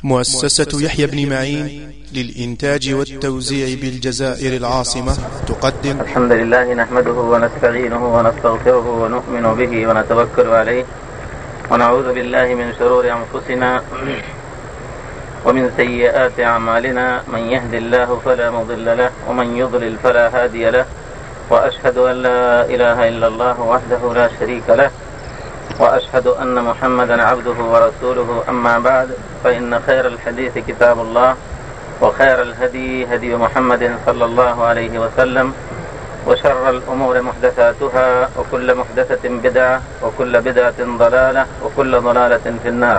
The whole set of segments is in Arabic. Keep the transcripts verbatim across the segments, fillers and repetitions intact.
مؤسسة يحيى بن معين للإنتاج والتوزيع بالجزائر العاصمة تقدم. الحمد لله نحمده ونستعينه ونستغفره ونؤمن به ونتوكل عليه ونعوذ بالله من شرور أنفسنا ومن سيئات أعمالنا، من يهد الله فلا مضل له ومن يضلل فلا هادي له، وأشهد أن لا إله إلا الله وحده لا شريك له، وأشهد أن محمدا عبده ورسوله. أما بعد، فإن خير الحديث كتاب الله، وخير الهدي هدي محمد صلى الله عليه وسلم، وشر الأمور محدثاتها، وكل محدثة بدعة، وكل بدعة ضلالة، وكل ضلالة في النار.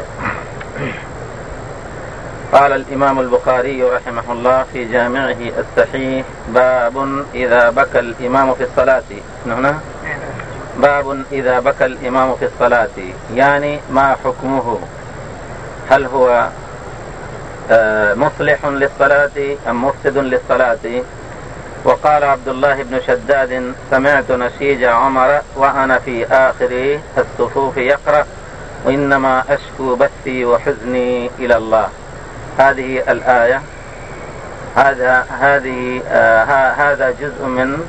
قال الإمام البخاري رحمه الله في جامعه الصحيح: باب إذا بكى الإمام في الصلاة. هنا باب إذا بكى الإمام في الصلاة، يعني ما حكمه؟ هل هو مصلح للصلاة أم مفسد للصلاة؟ وقال عبد الله بن شداد: سمعت نشيج عمر وأنا في آخر الصفوف يقرأ: وإنما أشكو بثي وحزني إلى الله. هذه الآية، هذا هذه آه هذا جزء من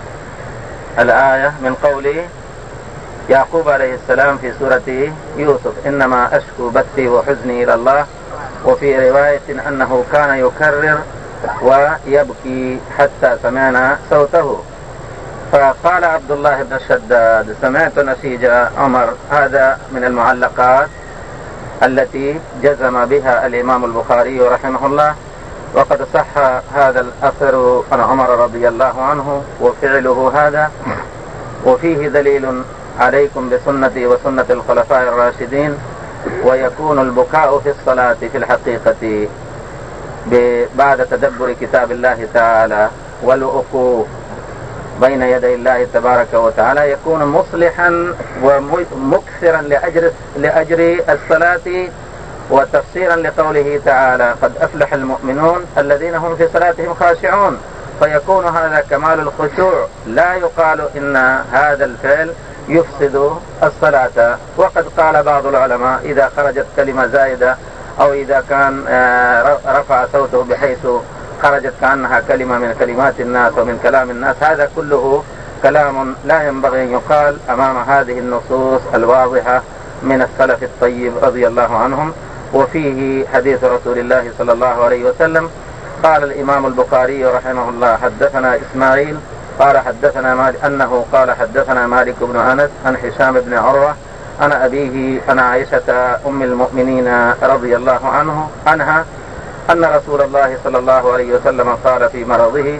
الآية من قول يعقوب عليه السلام في سورة يوسف: إنما أشكو بثي وحزني إلى الله. وفي رواية أنه كان يكرر ويبكي حتى سمعنا صوته. فقال عبد الله بن الشداد: سمعت نشيج عمر. هذا من المعلقات التي جزم بها الإمام البخاري رحمه الله، وقد صح هذا الأثر عن عمر رضي الله عنه وفعله هذا، وفيه دليل عليكم بسنتي وسنة الخلفاء الراشدين. ويكون البكاء في الصلاة في الحقيقة بعد تدبر كتاب الله تعالى والوقوف بين يدي الله تبارك وتعالى، يكون مصلحا ومكثرا لأجر, لأجر الصلاة، وتفسيرا لقوله تعالى: قد أفلح المؤمنون الذين هم في صلاتهم خاشعون. فيكون هذا كمال الخشوع، لا يقال إن هذا الفعل يفسد الصلاة. وقد قال بعض العلماء: إذا خرجت كلمة زائدة، أو إذا كان رفع صوته بحيث خرجت كأنها كلمة من كلمات الناس ومن كلام الناس، هذا كله كلام لا ينبغي أن يقال أمام هذه النصوص الواضحة من السلف الطيب رضي الله عنهم. وفيه حديث رسول الله صلى الله عليه وسلم. قال الإمام البخاري رحمه الله: حدثنا إسماعيل قال حدثنا مالك أنه قال حدثنا مالك بن أنس عن هشام بن عروة عن أبيه عن عائشة أم المؤمنين رضي الله عنه عنها أن رسول الله صلى الله عليه وسلم قال في مرضه: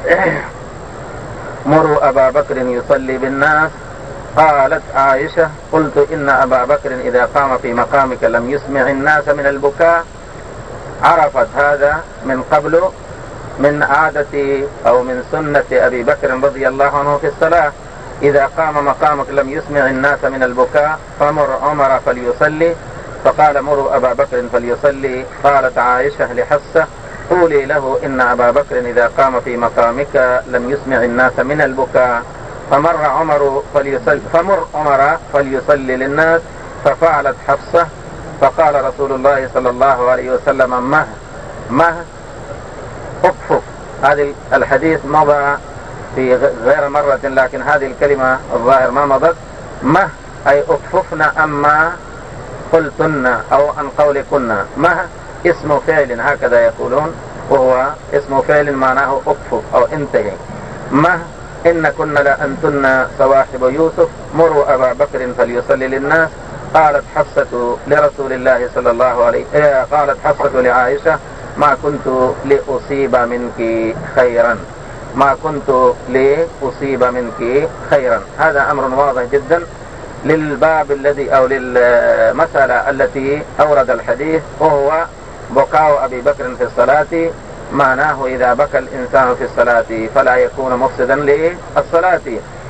مروا أبا بكر يصلي بالناس. قالت عائشة: قلت إن أبا بكر إذا قام في مقامك لم يسمع الناس من البكاء. عرفت هذا من قبل من عادة أو من سنة أبي بكر رضي الله عنه في الصلاة: إذا قام مقامك لم يسمع الناس من البكاء فمر عمر فليصلي. فقال: مروا أبا بكر فليصلي. قالت عائشة لحفصة: قولي له إن أبا بكر إذا قام في مقامك لم يسمع الناس من البكاء. فمر عمر فليصلي فمر عمر فليصلي للناس. ففعلت حفصة. فقال رسول الله صلى الله عليه وسلم: مه مه اكفف. هذه الحديث مضى في غير مرة، لكن هذه الكلمة الظاهر ما مضت. مه أي اكففنا أما قلتن، أو عن قول كنا. مه اسم فعل هكذا يقولون، وهو اسم فعل معناه اكفف أو انتهي. مه إن كنا لأنتن صواحب يوسف، مروا أبا بكر فليصلي للناس. قالت حفصة لرسول الله صلى الله عليه وسلم قالت حفصة لعائشة: ما كنت لأصيب منك خيرا ما كنت لأصيب منك خيرا. هذا أمر واضح جدا للباب الذي أو للمسألة التي أورد الحديث، وهو بكاء أبي بكر في الصلاة. معناه إذا بكى الإنسان في الصلاة فلا يكون مفسدا للصلاة.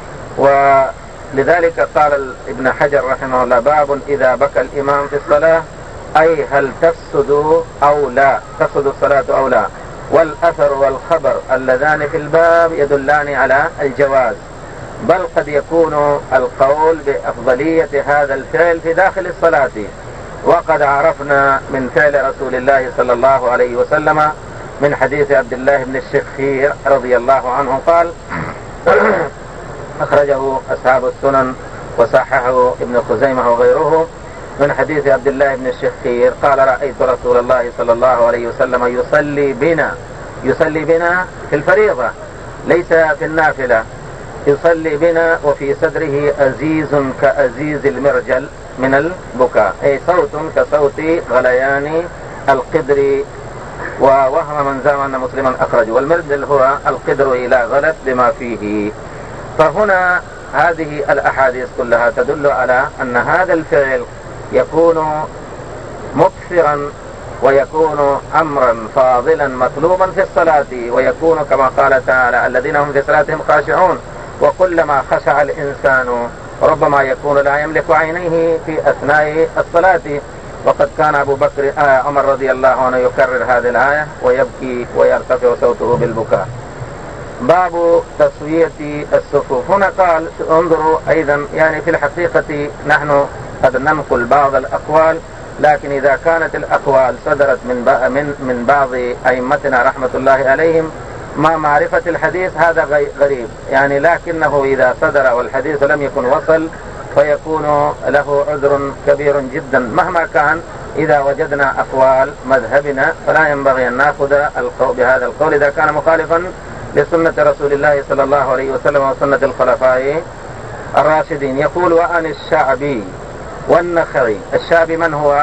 ولذلك قال ابن حجر رحمه الله: باب إذا بكى الإمام في الصلاة، أي هل تفسد أو لا، تفسد الصلاة أو لا. والأثر والخبر اللذان في الباب يدلان على الجواز، بل قد يكون القول بأفضلية هذا الفعل في داخل الصلاة، وقد عرفنا من فعل رسول الله صلى الله عليه وسلم من حديث عبد الله بن الشخير رضي الله عنه قال أخرجه أصحاب السنن وصححه ابن خزيمة وغيره من حديث عبد الله بن الشخير قال رأيت رسول الله صلى الله عليه وسلم يصلي بنا يصلي بنا في الفريضة ليس في النافلة، يصلي بنا وفي صدره أزيز كأزيز المرجل من البكاء، أي صوت كصوت غليان القدر، ووهم من زعم أن مسلما أخرجه، والمرجل هو القدر إلى غلط بما فيه. فهنا هذه الأحاديث كلها تدل على أن هذا الفعل يكون مكثرا ويكون أمرا فاضلا مطلوبا في الصلاة، ويكون كما قال تعالى الذين هم في صلاتهم خاشعون، وكلما خشع الإنسان ربما يكون لا يملك عينيه في أثناء الصلاة. وقد كان أبو بكر آه عمر رضي الله عنه يكرر هذه الآية ويبكي ويرتفع صوته بالبكاء. باب تسوية الصفوف. هنا قال انظروا أيضا، يعني في الحقيقة نحن قد ننقل بعض الأقوال، لكن إذا كانت الأقوال صدرت من من من بعض أئمتنا رحمة الله عليهم مع معرفة الحديث هذا غريب، يعني لكنه إذا صدر والحديث لم يكن وصل فيكون له عذر كبير جدا مهما كان. إذا وجدنا أقوال مذهبنا فلا ينبغي أن نأخذ بهذا القول إذا كان مخالفا لسنة رسول الله صلى الله عليه وسلم وسنة الخلفاء الراشدين. يقول وعن الشعبي والنخعي. الشعبي من هو؟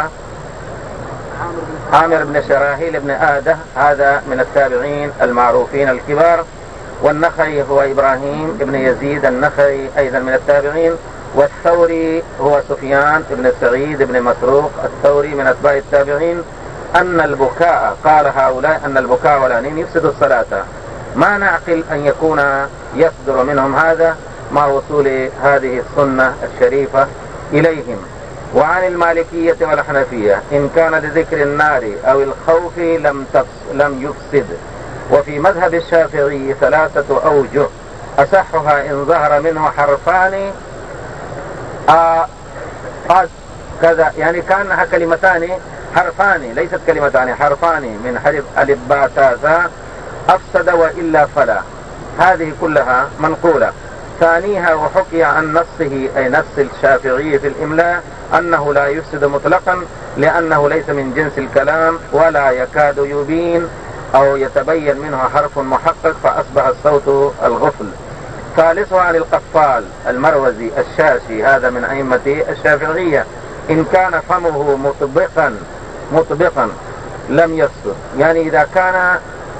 عامر بن شراحيل بن آده، هذا من التابعين المعروفين الكبار. والنخعي هو إبراهيم بن يزيد النخعي أيضا من التابعين. والثوري هو سفيان بن سعيد بن مسروق الثوري من أتباع التابعين. أن البكاء، قال هؤلاء أن البكاء والأنين يفسد الصلاة. ما نعقل أن يكون يصدر منهم هذا مع وصول هذه السنة الشريفة إليهم. وعن المالكية والحنفية إن كان لذكر النار أو الخوف لم لم يفسد. وفي مذهب الشافعي ثلاثة أوجه أصحها إن ظهر منه حرفان آه آه كذا، يعني كأنها كلمتان حرفان ليست كلمتان حرفان من حرف ألف باء تاء ثاء أفسد وإلا فلا. هذه كلها منقولة. ثانيها وحكي عن نصه أي نص الشافعي في الإملاء أنه لا يفسد مطلقا لأنه ليس من جنس الكلام ولا يكاد يبين أو يتبين منه حرف محقق فأصبح الصوت الغفل. ثالثها عن القفال المروزي الشاشي، هذا من أئمة الشافعية، إن كان فمه مطبقا مطبقا لم يفسد، يعني إذا كان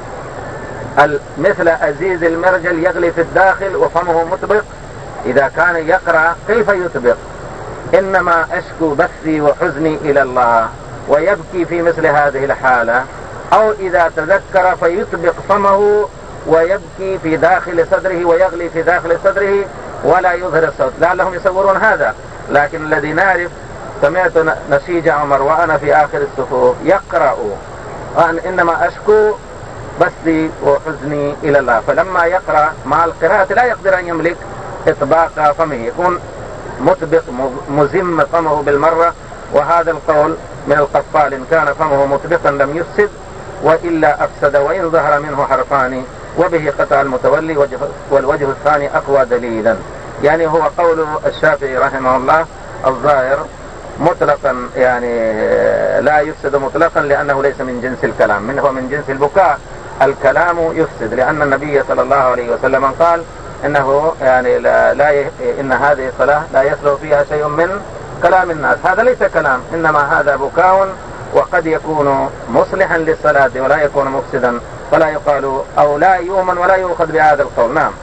مثل أزيز المرجل يغلي في الداخل وفمه مطبق، إذا كان يقرأ كيف يطبق؟ إنما أشكو بثي وحزني إلى الله، ويبكي في مثل هذه الحالة. أو إذا تذكر فيطبق فمه ويبكي في داخل صدره ويغلي في داخل صدره ولا يظهر الصوت. لعلهم يصورون هذا، لكن الذي نعرف سمعت نشيج عمر وأنا في آخر الصفوف يقرأ وأن إنما أشكو بثي وحزني إلى الله، فلما يقرأ مع القراءة لا يقدر أن يملك إطباق فمه، يكون مطبق مزم فمه بالمرة. وهذا القول من القفال إن كان فمه مطبقا لم يفسد وإلا أفسد وإن ظهر منه حرفان، وبه قطع المتولي، والوجه الثاني أقوى دليلا. يعني هو قول الشافعي رحمه الله الظاهر مطلقا، يعني لا يفسد مطلقا لأنه ليس من جنس الكلام، من هو من جنس البكاء. الكلام يفسد لأن النبي صلى الله عليه وسلم قال إنه يعني لا, لا ي... إن هذه الصلاة لا يصلح فيها شيء من كلام الناس. هذا ليس كلام، إنما هذا بكاء، وقد يكون مصلحا للصلاة ولا يكون مفسدا، فلا يقال أو لا يؤمن ولا يؤخذ بهذا القول. نعم.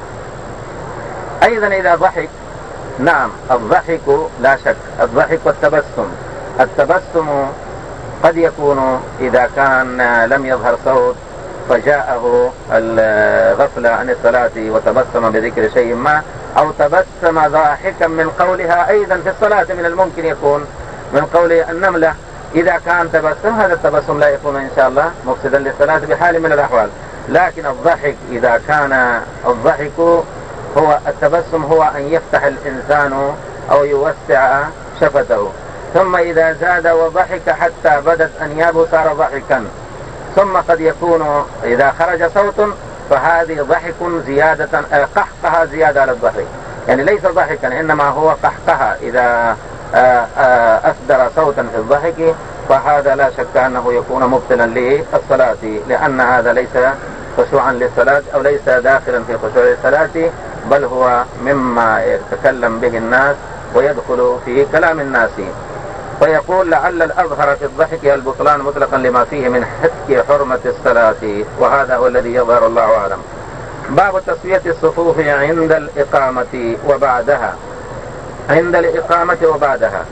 أيضا إذا ضحك، نعم الضحك لا شك، الضحك والتبسم. التبسم قد يكون إذا كان لم يظهر صوت فجاءه الغفلة عن الصلاة وتبسم بذكر شيء ما، أو تبسم ضاحكا من قولها أيضا في الصلاة، من الممكن يكون من قول النملة. إذا كان تبسم هذا التبسم لا يكون إن شاء الله مفسدا للصلاة بحال من الأحوال. لكن الضحك إذا كان الضحك هو التبسم هو أن يفتح الإنسان أو يوسع شفته، ثم إذا زاد وضحك حتى بدت أنيابه صار ضحكا. ثم قد يكون إذا خرج صوت فهذه ضحك زيادة، قحقها زيادة على الضحك، يعني ليس ضحكا إنما هو قحقها إذا أصدر صوتا في الضحك، فهذا لا شك أنه يكون مبطلا للصلاة، لأن هذا ليس خشوعا للصلاة أو ليس داخلا في خشوع الصلاة، بل هو مما يتكلم به الناس ويدخل في كلام الناس. فيقول لعل الأظهر في الضحك البطلان مطلقا لما فيه من حتك حرمة الصلاة، وهذا هو الذي يظهر الله أعلم. باب تسوية الصفوف عند الإقامة وبعدها. عند الإقامة وبعدها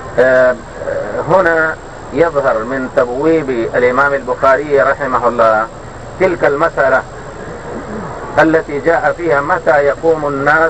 هنا يظهر من تبويب الإمام البخاري رحمه الله تلك المسألة التي جاء فيها متى يقوم الناس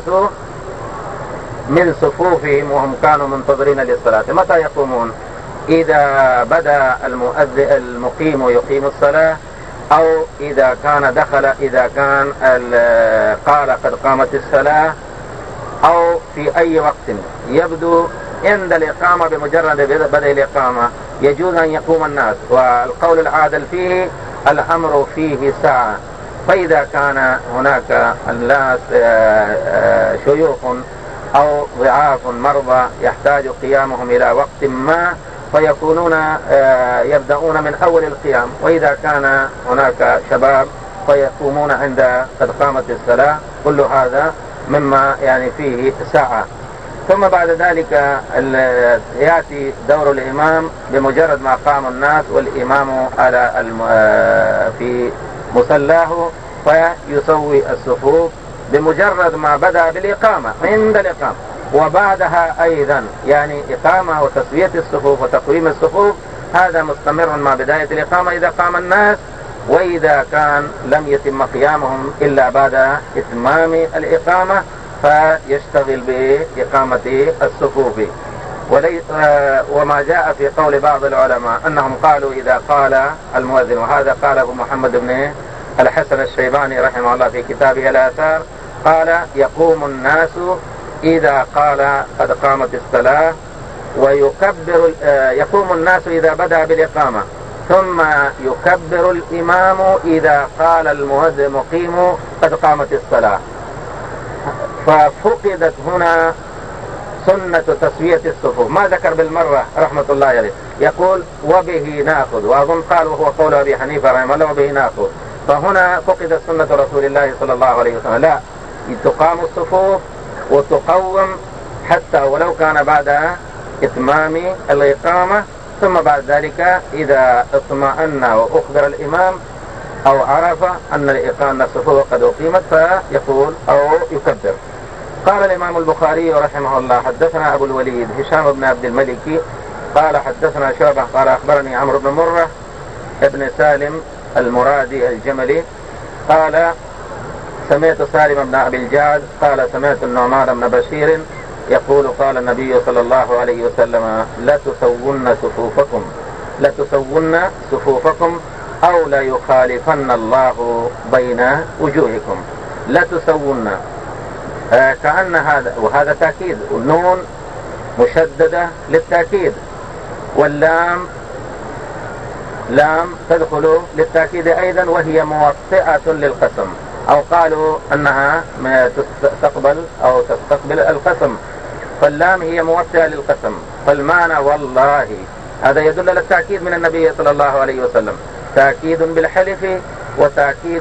من صفوفهم وهم كانوا منتظرين للصلاة. متى يقومون؟ إذا بدأ المؤذن المقيم يقيم الصلاة، أو إذا كان دخل إذا كان قال قد قامت الصلاة، أو في أي وقت يبدو عند الإقامة. بمجرد بدء الإقامة يجوز أن يقوم الناس، والقول العادل فيه الأمر فيه ساعة. فإذا كان هناك الناس شيوخ أو ضعاف مرضى يحتاج قيامهم إلى وقت ما، فيكونون يبدأون من أول القيام. وإذا كان هناك شباب فيقومون عند قد قامت الصلاة. كل هذا مما يعني فيه ساعة. ثم بعد ذلك يأتي دور الإمام بمجرد ما قام الناس والإمام على في مصلاه، فيسوي الصفوف بمجرد ما بدأ بالإقامة عند الإقامة، وبعدها أيضا يعني إقامة وتسوية الصفوف وتقويم الصفوف، هذا مستمر مع بداية الإقامة إذا قام الناس، وإذا كان لم يتم قيامهم إلا بعد إتمام الإقامة فيشتغل بإقامة الصفوف. وما جاء في قول بعض العلماء أنهم قالوا إذا قال المؤذن، وهذا قاله محمد بن الحسن الشيباني رحمه الله في كتابه الآثار، قال يقوم الناس إذا قال قد قامت الصلاة، ويكبر يقوم الناس إذا بدأ بالإقامة، ثم يكبر الإمام إذا قال المؤذن مقيم قد قامت الصلاة. ففقدت هنا سنة تسوية الصفوف. ما ذكر بالمرة رحمة الله عليه، يقول وبه نأخذ، وأظن قال وهو قول أبي حنيفة رحمه الله وبه نأخذ. فهنا فقدت سنة رسول الله صلى الله عليه وسلم، لا، تقام الصفوف وتقوم حتى ولو كان بعد إتمام الإقامة، ثم بعد ذلك إذا اطمأن وأخبر الإمام أو عرف أن الإقامة الصفوف قد أقيمت فيقول أو يكبر. قال الإمام البخاري رحمه الله حدثنا أبو الوليد هشام بن عبد الملك قال حدثنا شعبة قال أخبرني عمرو بن مرة ابن سالم المرادي الجملي قال سمعت سالم بن أبي الجعد قال سمعت النعمان بن بشير يقول قال النبي صلى الله عليه وسلم لا تسون صفوفكم لا تسون صفوفكم أو لا يخالفن الله بين وجوهكم. لا تسون آه كأن هذا، وهذا تأكيد، النون مشددة للتأكيد، واللام لام تدخل للتأكيد أيضا، وهي موطئة للقسم، أو قالوا أنها تستقبل أو تستقبل القسم، فاللام هي موطئة للقسم. فالمعنى والله هذا يدل على التأكيد من النبي صلى الله عليه وسلم، تأكيد بالحلف وتأكيد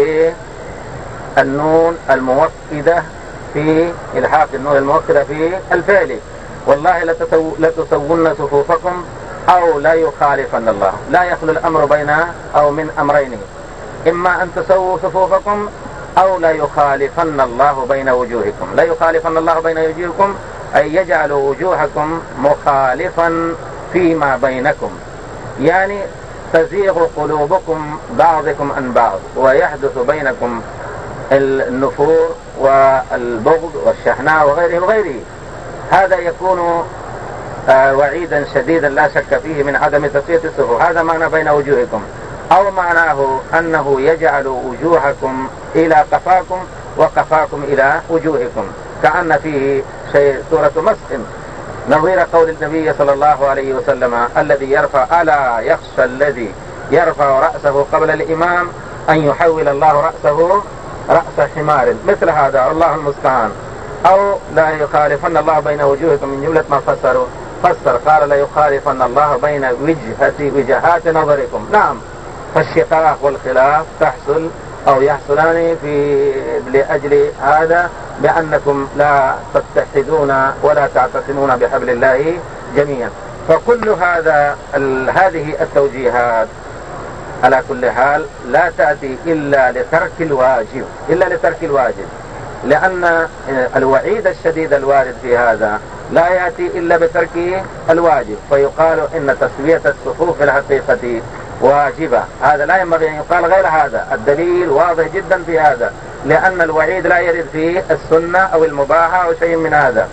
بالنون الموكدة في إلحاق النون الموكدة في الفعل. والله لا تسون صفوفكم أو لا يخالفن الله، لا يخلو الأمر بين أو من أمرين، إما أن تسووا صفوفكم أو لا يخالفن الله بين وجوهكم. لا يخالفن الله بين وجوهكم أي يجعل وجوهكم مخالفا فيما بينكم، يعني تزيغ قلوبكم بعضكم عن بعض ويحدث بينكم النفور والبغض والشحناء وغيره وغيره. هذا يكون وعيدا شديدا لا شك فيه من عدم تسوية الصفوف. هذا معنى بين وجوهكم، أو معناه أنه يجعل وجوهكم إلى قفاكم وقفاكم إلى وجوهكم، كأن فيه شيء صورة مسح نظير قول النبي صلى الله عليه وسلم الذي يرفع ألا يخشى الذي يرفع رأسه قبل الإمام أن يحول الله رأسه رأس حمار، مثل هذا الله المستعان. أو لا يخالفن الله بين وجوهكم من جملة ما فسروا فسر قال لا يخالفن الله بين وجهة وجهات نظركم. نعم، فالشقاق والخلاف تحصل أو يحصلان في لأجل هذا بأنكم لا تتحدون ولا تعتصمون بحبل الله جميعا. فكل هذا هذه التوجيهات على كل حال لا تأتي إلا لترك الواجب إلا لترك الواجب لأن الوعيد الشديد الوارد في هذا لا يأتي إلا بترك الواجب، فيقال إن تسوية الصفوف في الحقيقة واجبة. هذا لا ينبغي أن يقال غير هذا، الدليل واضح جدا في هذا، لأن الوعيد لا يرد فيه السنة أو المباحة أو شيء من هذا.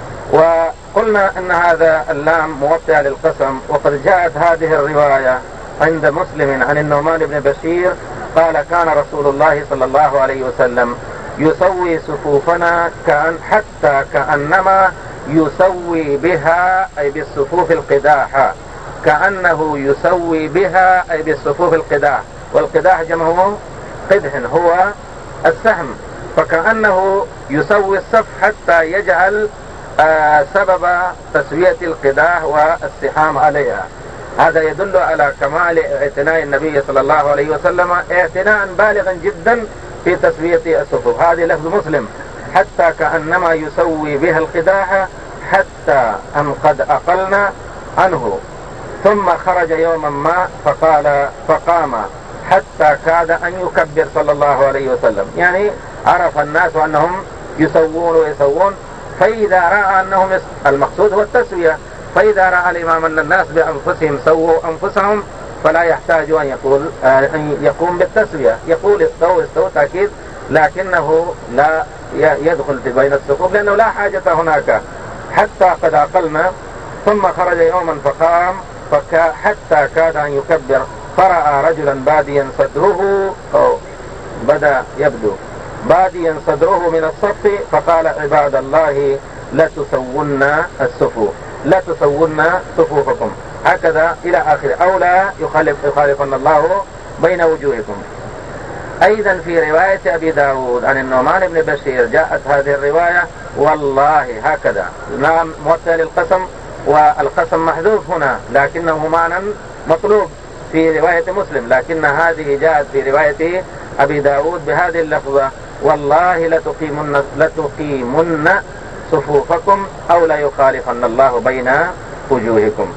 وقلنا إن هذا اللام موطئة للقسم، وقد جاءت هذه الرواية عند مسلم عن النعمان بن بشير قال كان رسول الله صلى الله عليه وسلم يسوي صفوفنا كأن حتى كأنما يسوي بها أي بالصفوف القداح، كأنه يسوي بها أي بالصفوف القداح، والقداح جمعه قدح هو السهم، فكأنه يسوي الصف حتى يجعل آه سبب تسوية القداح والسحام عليها. هذا يدل على كمال اعتناء النبي صلى الله عليه وسلم اعتناء بالغا جدا في تسوية الصفوف. هذه لفظ مسلم حتى كأنما يسوي بها القداح حتى أن قد أقلنا عنه، ثم خرج يوما ما فقال فقام حتى كاد أن يكبر صلى الله عليه وسلم، يعني عرف الناس أنهم يسوون ويسوون، فإذا رأى أنهم المقصود هو التسوية، فإذا رأى الإمام أن الناس بأنفسهم سووا أنفسهم فلا يحتاج أن يقول أن يقوم بالتسوية، يقول استووا استووا تأكيد، لكنه لا يدخل في بين الصفوف لأنه لا حاجة هناك. حتى قد أقلنا ثم خرج يوما فقام فكا حتى كاد أن يكبر فرأى رجلا باديا صدره أو بدأ يبدو باديا صدره من الصف فقال عباد الله لا تسوون الصفوف لا تسوون صفوفكم، هكذا إلى آخر، أو لا يخالف يخالفن الله بين وجوهكم. أيضا في رواية أبي داود عن النعمان بن بشير جاءت هذه الرواية والله هكذا، نعم موطئ للقسم، والقسم محذوف هنا لكنه معنى مطلوب في رواية مسلم، لكن هذه جاءت في رواية أبي داود بهذه اللفظة والله لتقيمن, لتقيمن صفوفكم أو لا يخالفن الله بين وجوهكم.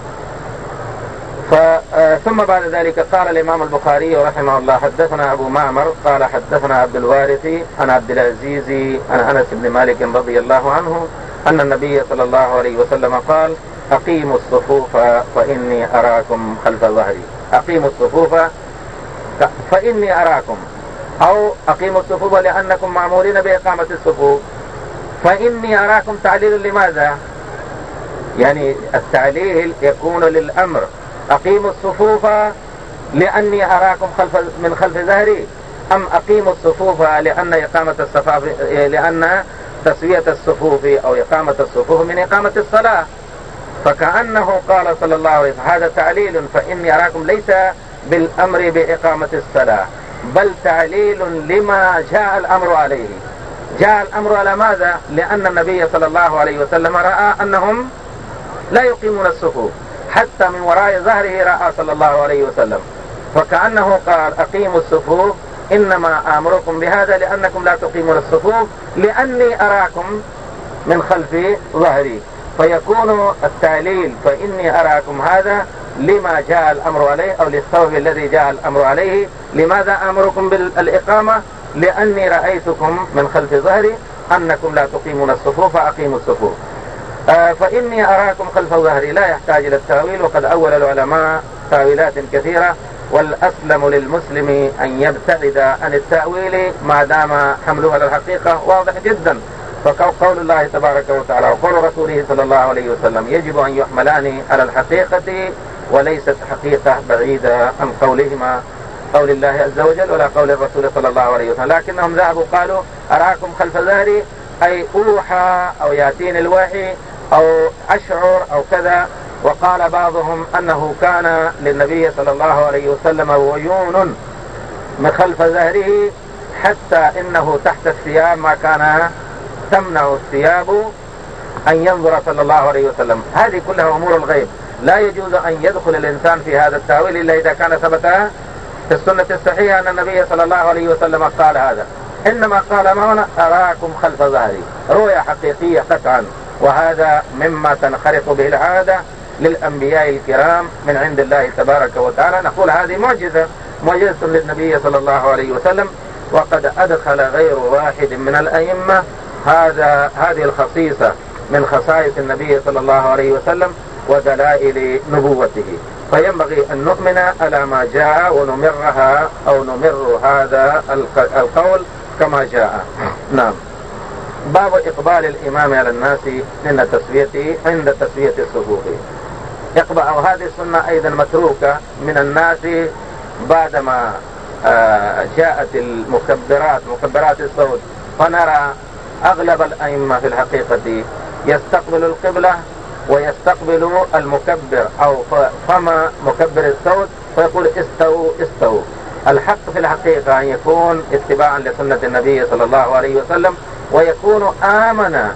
ثم بعد ذلك قال الإمام البخاري رحمه الله حدثنا أبو معمر قال حدثنا عبد الوارث عن عبد العزيز عن أنس بن مالك رضي الله عنه أن النبي صلى الله عليه وسلم قال أقيموا الصفوف فإني أراكم خلف ظهري، أقيموا الصفوف فإني أراكم، أو أقيموا الصفوف لأنكم معمولين بإقامة الصفوف، فإني أراكم تعليل لماذا؟ يعني التعليل يكون للأمر، أقيموا الصفوف لأني أراكم خلف من خلف ظهري، أم أقيموا الصفوف لأن إقامة الصفوف لأن تسوية الصفوف أو إقامة الصفوف من إقامة الصلاة، فكأنه قال صلى الله عليه وسلم هذا تعليل فإني أراكم ليس بالأمر بإقامة الصلاة، بل تعليل لما جاء الأمر عليه. جاء الأمر على ماذا؟ لأن النبي صلى الله عليه وسلم رأى أنهم لا يقيمون الصفوف، حتى من وراء ظهره رأى صلى الله عليه وسلم، فكأنه قال أقيموا الصفوف إنما آمركم بهذا لأنكم لا تقيمون الصفوف لأني أراكم من خلف ظهري، فيكون التعليل فإني أراكم هذا لما جاء الأمر عليه أو للسبب الذي جاء الأمر عليه. لماذا أمركم بالإقامة؟ لأني رأيتكم من خلف ظهري أنكم لا تقيمون الصفوف فأقيموا الصفوف. آه فإني أراكم خلف ظهري لا يحتاج إلى التأويل، وقد أول العلماء تأويلات كثيرة، والأسلم للمسلم أن يبتعد عن التأويل ما دام حمله على الحقيقة واضح جدا. فقول الله تبارك وتعالى وقول رسوله صلى الله عليه وسلم يجب أن يحملان على الحقيقة وليست حقيقة بعيدة عن قولهما قول الله عز وجل ولا قول الرسول صلى الله عليه وسلم، لكنهم ذهبوا قالوا أراكم خلف ظهري أي أوحى أو يأتيني الوحي أو أشعر أو كذا. وقال بعضهم أنه كان للنبي صلى الله عليه وسلم ويون من خلف ظهره حتى إنه تحت الثياب ما كان تمنع الثياب أن ينظر صلى الله عليه وسلم. هذه كلها أمور الغيب، لا يجوز أن يدخل الإنسان في هذا التأويل إلا إذا كان ثبت في السنة الصحيحة أن النبي صلى الله عليه وسلم قال هذا. إنما قال ما هنا أراكم خلف ظهري، رؤيا حقيقية قطعا، وهذا مما تنخرط به العادة للأنبياء الكرام من عند الله تبارك وتعالى. نقول هذه معجزة معجزة للنبي صلى الله عليه وسلم، وقد أدخل غير واحد من الأئمة هذا هذه الخصيصة من خصائص النبي صلى الله عليه وسلم ودلائل نبوته. فينبغي أن نؤمن على ما جاء ونمرها أو نمر هذا القول كما جاء. نعم. باب إقبال الإمام على الناس عند تسويته عند تسوية الصفوف. يقبل هذه السنة أيضا متروكة من الناس بعدما جاءت المكبرات مكبرات الصوت، فنرى أغلب الأئمة في الحقيقة يستقبل القبلة ويستقبل المكبر أو فما مكبر الصوت فيقول استووا استووا. الحق في الحقيقة أن يكون اتباعا لسنة النبي صلى الله عليه وسلم، ويكون آمنا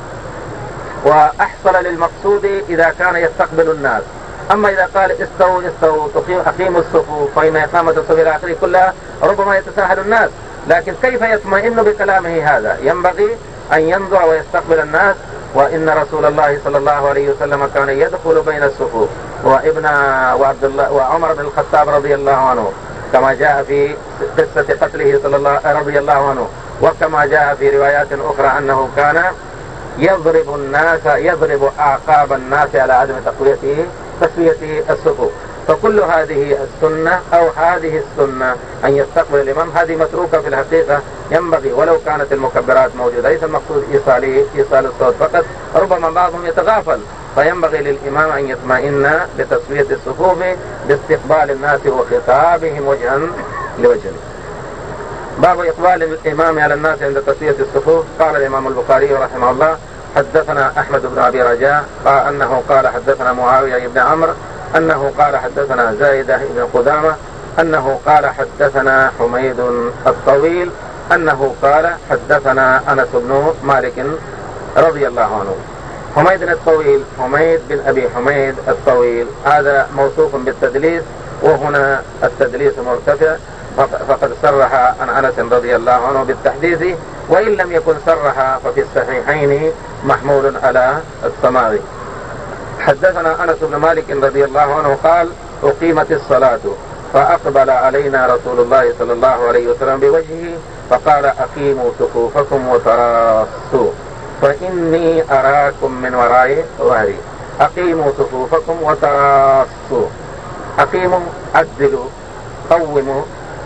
وأحصل للمقصود إذا كان يستقبل الناس. أما إذا قال استووا استووا أقيموا الصفوف فإن إقامة الصفوف إلى آخره كلها ربما يتساهل الناس، لكن كيف يطمئن بكلامه هذا؟ ينبغي أن ينظر ويستقبل الناس. وإن رسول الله صلى الله عليه وسلم كان يدخل بين الصفوف وابن وعبد الله وعمر بن الخطاب رضي الله عنه، كما جاء في قصة قتله صلى الله رضي الله عنه، وكما جاء في روايات أخرى أنه كان يضرب الناس يضرب أعقاب الناس على عدم تقويته تسوية الصفوف. فكل هذه السنة أو هذه السنة أن يستقبل الإمام هذه متروكة في الحقيقة. ينبغي ولو كانت المكبرات موجودة، ليس المقصود إيصال إيصال الصوت فقط، ربما بعضهم يتغافل، فينبغي للإمام أن يطمئن لتسوية الصفوف باستقبال الناس وخطابهم وجها لوجه. باب إقبال الإمام على الناس عند تسوية الصفوف. قال الإمام البخاري رحمه الله حدثنا أحمد بن أبي رجاء قال أنه قال حدثنا معاوية بن عمرو أنه قال حدثنا زايدة بن قدامة أنه قال حدثنا حميد الطويل أنه قال حدثنا أنس بن مالك رضي الله عنه. حميد الطويل حميد بن أبي حميد الطويل هذا موصوف بالتدليس، وهنا التدليس مرتفع، فقد صرح عن أنس رضي الله عنه بالتحديث، وإن لم يكن صرح ففي الصحيحين محمول على السماوي. حدثنا أنس بن مالك رضي الله عنه قال أقيمت الصلاة فأقبل علينا رسول الله صلى الله عليه وسلم بوجهه فقال أقيموا صفوفكم وتراصوا فإني أراكم من وراء ظهري. أقيموا صفوفكم وتراصوا، أقيموا عدلوا قوموا.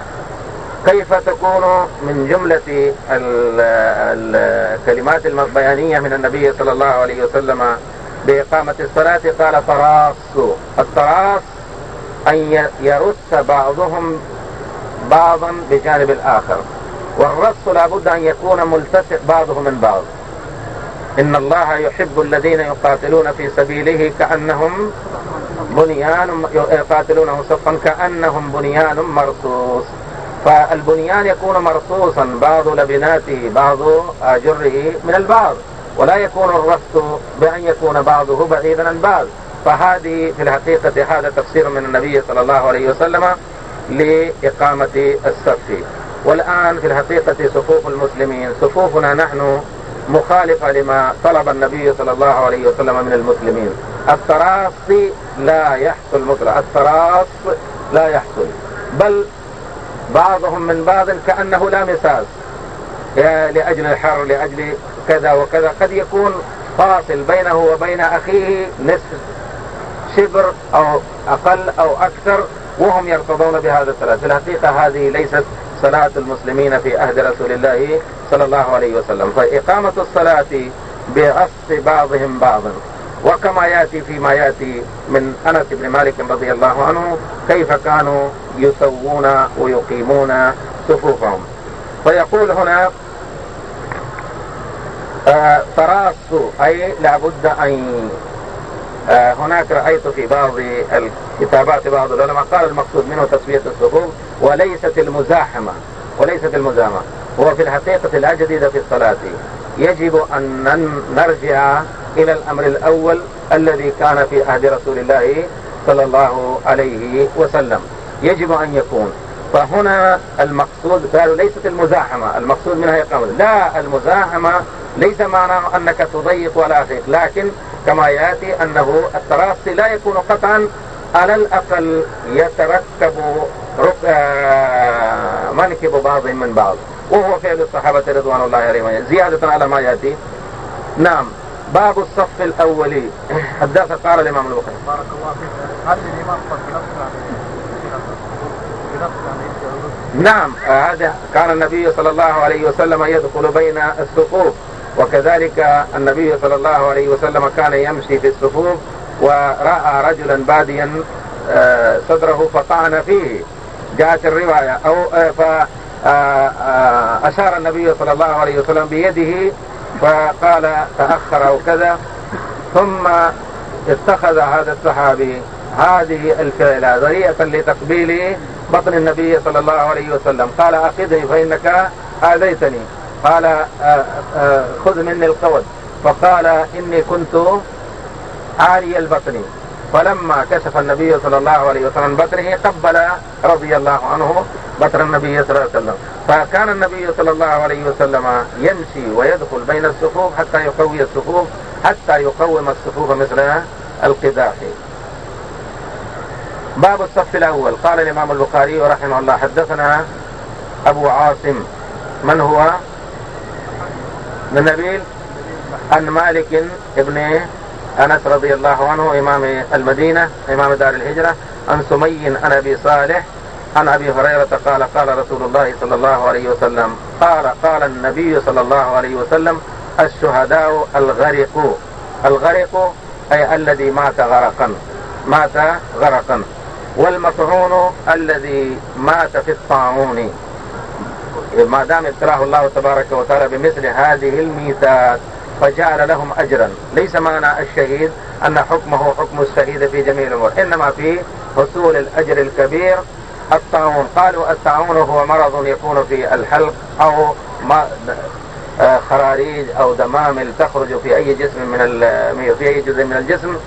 كيف تكون من جملة الكلمات البيانية من النبي صلى الله عليه وسلم بإقامة الصلاة؟ قال تراصوا. التراص أن يرص بعضهم بعضا بجانب الآخر، والرص لابد أن يكون ملتصق بعضه من بعض. إن الله يحب الذين يقاتلون في سبيله كأنهم بنيان يقاتلونه صفا كأنهم بنيان مرصوص. فالبنيان يكون مرصوصا بعض لبناته بعض آجره من البعض، ولا يكون الرص بأن يكون بعضه بعيدا عن بعض. فهذه في الحقيقة هذا تفسير من النبي صلى الله عليه وسلم لإقامة الصف. والآن في الحقيقة صفوف المسلمين صفوفنا نحن مخالفة لما طلب النبي صلى الله عليه وسلم من المسلمين. التراص لا يحصل مطلق، التراص لا يحصل، بل بعضهم من بعض كأنه لا مساس لأجل الحر لأجل كذا وكذا. قد يكون فاصل بينه وبين أخيه نصف شبر أو أقل أو أكثر، وهم يرتضون بهذا الصلاة. في الحقيقة هذه ليست صلاة المسلمين في عهد رسول الله صلى الله عليه وسلم. فإقامة الصلاة برص بعضهم بعضا، وكما يأتي فيما يأتي من أنس بن مالك رضي الله عنه كيف كانوا يسوون ويقيمون صفوفهم. فيقول هنا تراصوا أي لابد أن هناك رأيت في بعض الكتابات بعض العلماء قال المقصود منه تسوية الصفوف وليست المزاحمة وليست المزاحمة. هو في الحقيقة لا جديد في الصلاة، يجب أن نرجع إلى الأمر الأول الذي كان في عهد رسول الله صلى الله عليه وسلم، يجب أن يكون. فهنا المقصود قالوا ليست المزاحمة، المقصود منها إقامة. لا، المزاحمة ليس معناه أنك تضيق ولا خير، لكن كما يأتي أنه التراصي لا يكون قطعا، على الأقل يتركب منكب بعضهم من بعض، وهو فعل الصحابة رضوان الله عليهم زيادة على ما يأتي. نعم. باب الصف الأولي. حدث قال الإمام البخاري بارك الله فيك، هل الإمام قد بنفسه؟ نعم، هذا كان النبي صلى الله عليه وسلم يدخل بين الصفوف، وكذلك النبي صلى الله عليه وسلم كان يمشي في الصفوف ورأى رجلا باديا صدره فطعن فيه، جاءت الرواية أو فأشار النبي صلى الله عليه وسلم بيده فقال تأخر أو كذا، ثم اتخذ هذا الصحابي هذه الفعلة ذريعة لتقبيل بطن النبي صلى الله عليه وسلم. قال أخذني فإنك آذيتني، قال آآ آآ خذ مني القود، فقال إني كنت عاري البطن. فلما كشف النبي صلى الله عليه وسلم بطنه قبل رضي الله عنه بطن النبي صلى الله عليه وسلم. فكان النبي صلى الله عليه وسلم يمشي ويدخل بين الصفوف حتى يقوي الصفوف، حتى يقوم الصفوف مثل القداح. باب الصف الأول. قال الإمام البخاري رحمه الله حدثنا أبو عاصم. من هو؟ من نبيل عن مالك ابن أنس رضي الله عنه إمام المدينة إمام دار الهجرة، عن سمي عن أبي صالح عن أبي هريرة قال قال رسول الله صلى الله عليه وسلم قال قال النبي صلى الله عليه وسلم الشهداء الغرق. الغرق أي الذي مات غرقا، مات غرقا. والمطعون الذي مات في الطاعون، ما دام ابتلاه الله تبارك وتعالى بمثل هذه الميتات فجعل لهم أجرا. ليس معنى الشهيد أن حكمه حكم الشهيد في جميع الأمور، إنما في حصول الأجر الكبير. الطاعون قالوا الطاعون هو مرض يكون في الحلق أو خراريج أو دمامل تخرج في أي جسم من في أي جزء من الجسم